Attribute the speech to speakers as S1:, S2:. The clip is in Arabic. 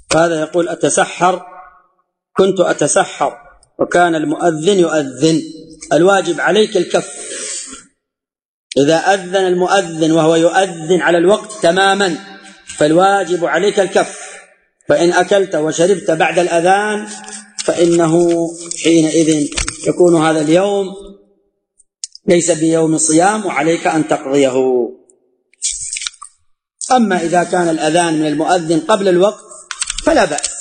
S1: هذا يقول كنت أتسحر وكان المؤذن يؤذن، الواجب عليك الكف. إذا أذن المؤذن وهو يؤذن على الوقت تماما فالواجب عليك الكف، فإن أكلت وشربت بعد الأذان فإنه حينئذ يكون هذا اليوم ليس بيوم صيام وعليك أن تقضيه. أما إذا كان الأذان من المؤذن قبل الوقت فلا بأس،